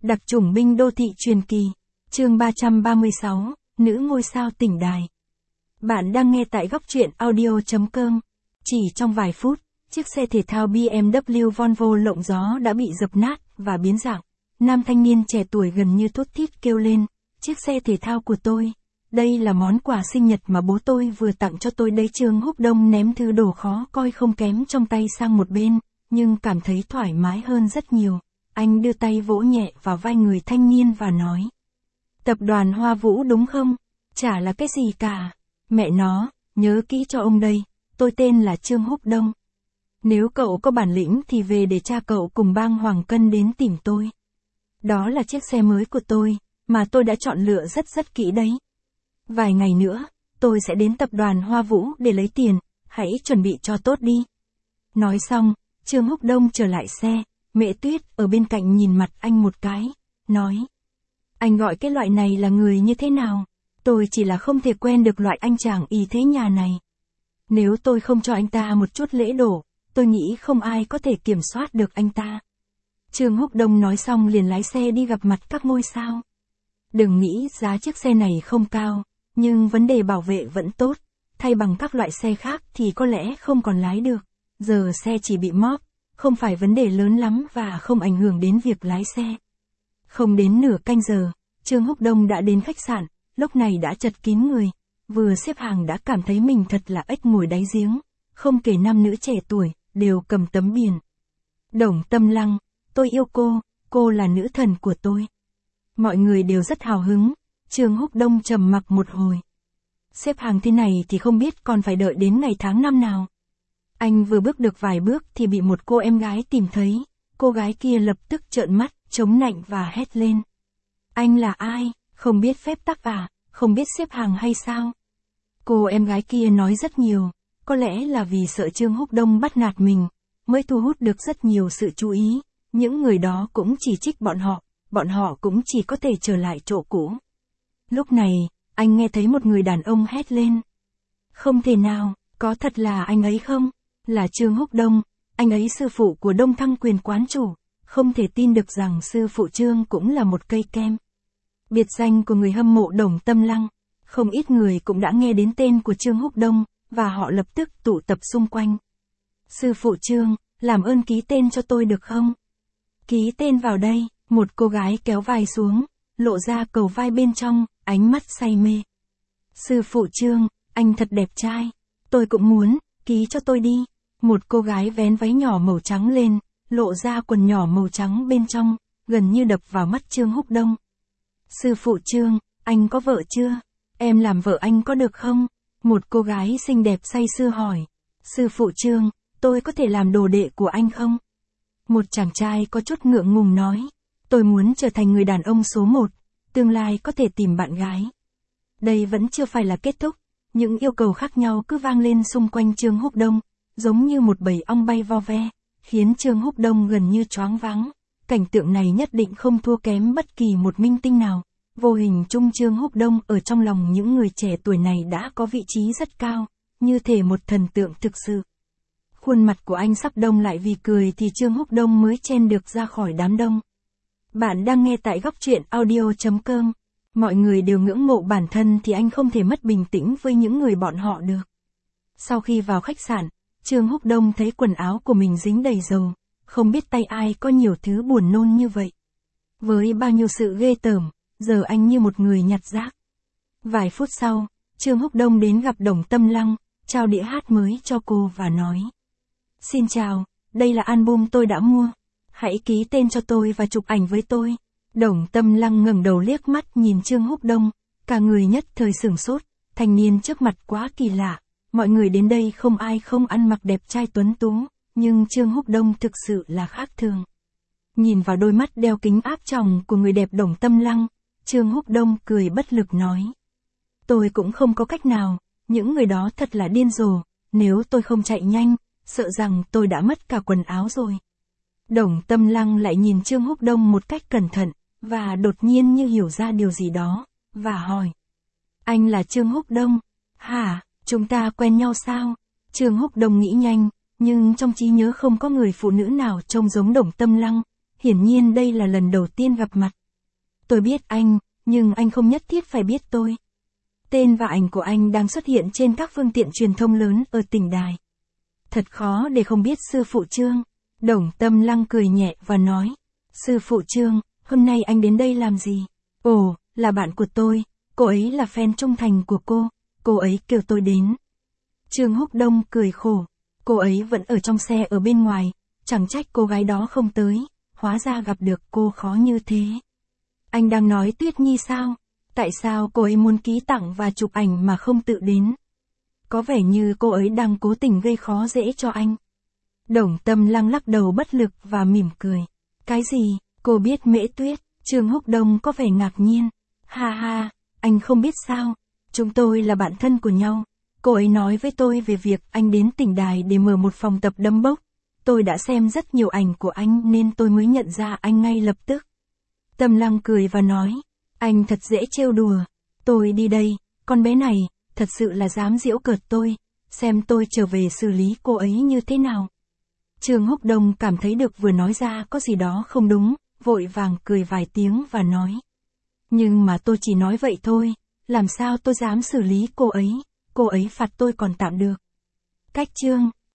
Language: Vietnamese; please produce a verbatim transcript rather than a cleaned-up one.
Đặc chủng binh đô thị truyền kỳ. Chương ba trăm ba mươi sáu, nữ ngôi sao tỉnh đài. Bạn đang nghe tại góc truyện audio chấm com. Chỉ trong vài phút, chiếc xe thể thao bê em vê Volvo lộng gió đã bị dập nát và biến dạng. Nam thanh niên trẻ tuổi gần như thút thít kêu lên, chiếc xe thể thao của tôi. Đây là món quà sinh nhật mà bố tôi vừa tặng cho tôi đấy. Trương Húc Đông ném thứ đồ khó coi không kém trong tay sang một bên, nhưng cảm thấy thoải mái hơn rất nhiều. Anh đưa tay vỗ nhẹ vào vai người thanh niên và nói. Tập đoàn Hoa Vũ đúng không? Chả là cái gì cả. Mẹ nó, nhớ kỹ cho ông đây, tôi tên là Trương Húc Đông. Nếu cậu có bản lĩnh thì về để cha cậu cùng bang Hoàng Cân đến tìm tôi. Đó là chiếc xe mới của tôi, mà tôi đã chọn lựa rất rất kỹ đấy. Vài ngày nữa, tôi sẽ đến tập đoàn Hoa Vũ để lấy tiền, hãy chuẩn bị cho tốt đi. Nói xong, Trương Húc Đông trở lại xe, Mẹ Tuyết ở bên cạnh nhìn mặt anh một cái, nói. Anh gọi cái loại này là người như thế nào? Tôi chỉ là không thể quen được loại anh chàng y thế nhà này. Nếu tôi không cho anh ta một chút lễ đổ, tôi nghĩ không ai có thể kiểm soát được anh ta. Trương Húc Đông nói xong liền lái xe đi gặp mặt các ngôi sao. Đừng nghĩ giá chiếc xe này không cao, nhưng vấn đề bảo vệ vẫn tốt, thay bằng các loại xe khác thì có lẽ không còn lái được. Giờ xe chỉ bị móp, không phải vấn đề lớn lắm và không ảnh hưởng đến việc lái xe. Không đến nửa canh giờ, Trương Húc Đông đã đến khách sạn, lúc này đã chật kín người, vừa xếp hàng đã cảm thấy mình thật là ếch ngồi đáy giếng, không kể nam nữ trẻ tuổi, đều cầm tấm biển. Đồng Tâm Lăng, tôi yêu cô, cô là nữ thần của tôi. Mọi người đều rất hào hứng, Trương Húc Đông trầm mặc một hồi. Xếp hàng thế này thì không biết còn phải đợi đến ngày tháng năm nào. Anh vừa bước được vài bước thì bị một cô em gái tìm thấy, cô gái kia lập tức trợn mắt, chống nạnh và hét lên. Anh là ai, không biết phép tắc à, không biết xếp hàng hay sao? Cô em gái kia nói rất nhiều, có lẽ là vì sợ Trương Húc Đông bắt nạt mình, mới thu hút được rất nhiều sự chú ý, những người đó cũng chỉ trích bọn họ, bọn họ cũng chỉ có thể trở lại chỗ cũ. Lúc này, anh nghe thấy một người đàn ông hét lên. Không thể nào, có thật là anh ấy không? Là Trương Húc Đông, anh ấy sư phụ của Đông Thăng Quyền quán chủ, không thể tin được rằng sư phụ Trương cũng là một cây kem. Biệt danh của người hâm mộ Đồng Tâm Lăng, không ít người cũng đã nghe đến tên của Trương Húc Đông, và họ lập tức tụ tập xung quanh. Sư phụ Trương, làm ơn ký tên cho tôi được không? Ký tên vào đây, một cô gái kéo vai xuống, lộ ra cầu vai bên trong, ánh mắt say mê. Sư phụ Trương, anh thật đẹp trai, tôi cũng muốn, ký cho tôi đi. Một cô gái vén váy nhỏ màu trắng lên, lộ ra quần nhỏ màu trắng bên trong, gần như đập vào mắt Trương Húc Đông. Sư phụ Trương, anh có vợ chưa? Em làm vợ anh có được không? Một cô gái xinh đẹp say sưa hỏi. Sư phụ Trương, tôi có thể làm đồ đệ của anh không? Một chàng trai có chút ngượng ngùng nói. Tôi muốn trở thành người đàn ông số một, tương lai có thể tìm bạn gái. Đây vẫn chưa phải là kết thúc, những yêu cầu khác nhau cứ vang lên xung quanh Trương Húc Đông, giống như một bầy ong bay vo ve, khiến Trương Húc Đông gần như choáng váng. Cảnh tượng này nhất định không thua kém bất kỳ một minh tinh nào. Vô hình chung Trương Húc Đông ở trong lòng những người trẻ tuổi này đã có vị trí rất cao, như thể một thần tượng thực sự. Khuôn mặt của anh sắp đông lại vì cười thì Trương Húc Đông mới chen được ra khỏi đám đông. Bạn đang nghe tại góc truyện audio chấm com. Mọi người đều ngưỡng mộ bản thân thì anh không thể mất bình tĩnh với những người bọn họ được. Sau khi vào khách sạn, Trương Húc Đông thấy quần áo của mình dính đầy dầu, không biết tay ai có nhiều thứ buồn nôn như vậy. Với bao nhiêu sự ghê tởm, giờ anh như một người nhặt rác. Vài phút sau, Trương Húc Đông đến gặp Đồng Tâm Lăng, trao đĩa hát mới cho cô và nói. Xin chào, đây là album tôi đã mua. Hãy ký tên cho tôi và chụp ảnh với tôi. Đồng Tâm Lăng ngẩng đầu liếc mắt nhìn Trương Húc Đông, cả người nhất thời sửng sốt, thanh niên trước mặt quá kỳ lạ. Mọi người đến đây không ai không ăn mặc đẹp trai tuấn tú, nhưng Trương Húc Đông thực sự là khác thường. Nhìn vào đôi mắt đeo kính áp tròng của người đẹp Đồng Tâm Lăng, Trương Húc Đông cười bất lực nói. Tôi cũng không có cách nào, những người đó thật là điên rồ, nếu tôi không chạy nhanh, sợ rằng tôi đã mất cả quần áo rồi. Đồng Tâm Lăng lại nhìn Trương Húc Đông một cách cẩn thận, và đột nhiên như hiểu ra điều gì đó, và hỏi. Anh là Trương Húc Đông? Hả, chúng ta quen nhau sao? Trương Húc Đông nghĩ nhanh, nhưng trong trí nhớ không có người phụ nữ nào trông giống Đồng Tâm Lăng. hiển nhiên đây là lần đầu tiên gặp mặt. Tôi biết anh, nhưng anh không nhất thiết phải biết tôi. Tên và ảnh của anh đang xuất hiện trên các phương tiện truyền thông lớn ở tỉnh Đài. Thật khó để không biết sư phụ Trương. Đồng Tâm Lăng cười nhẹ và nói. Sư phụ Trương, hôm nay anh đến đây làm gì? Ồ, là bạn của tôi, cô ấy là fan trung thành của cô, cô ấy kêu tôi đến. Trương Húc Đông cười khổ. Cô ấy vẫn ở trong xe ở bên ngoài, chẳng trách cô gái đó không tới, hóa ra gặp được cô khó như thế. Anh đang nói Tuyết Nhi sao? Tại sao cô ấy muốn ký tặng và chụp ảnh mà không tự đến? Có vẻ như cô ấy đang cố tình gây khó dễ cho anh. Đồng Tâm Lăng lắc đầu bất lực và mỉm cười. Cái gì? Cô biết Mễ Tuyết? Trương Húc Đông có vẻ ngạc nhiên. Ha ha, anh không biết sao? Chúng tôi là bạn thân của nhau. Cô ấy nói với tôi về việc anh đến tỉnh Đài để mở một phòng tập đấm bốc. Tôi đã xem rất nhiều ảnh của anh nên tôi mới nhận ra anh ngay lập tức. Tâm Lăng cười và nói. Anh thật dễ trêu đùa. Tôi đi đây, con bé này, thật sự là dám giễu cợt tôi. Xem tôi trở về xử lý cô ấy như thế nào. Trương Húc Đông cảm thấy được vừa nói ra có gì đó không đúng, vội vàng cười vài tiếng và nói. Nhưng mà tôi chỉ nói vậy thôi, làm sao tôi dám xử lý cô ấy, cô ấy phạt tôi còn tạm được. Cách Trương,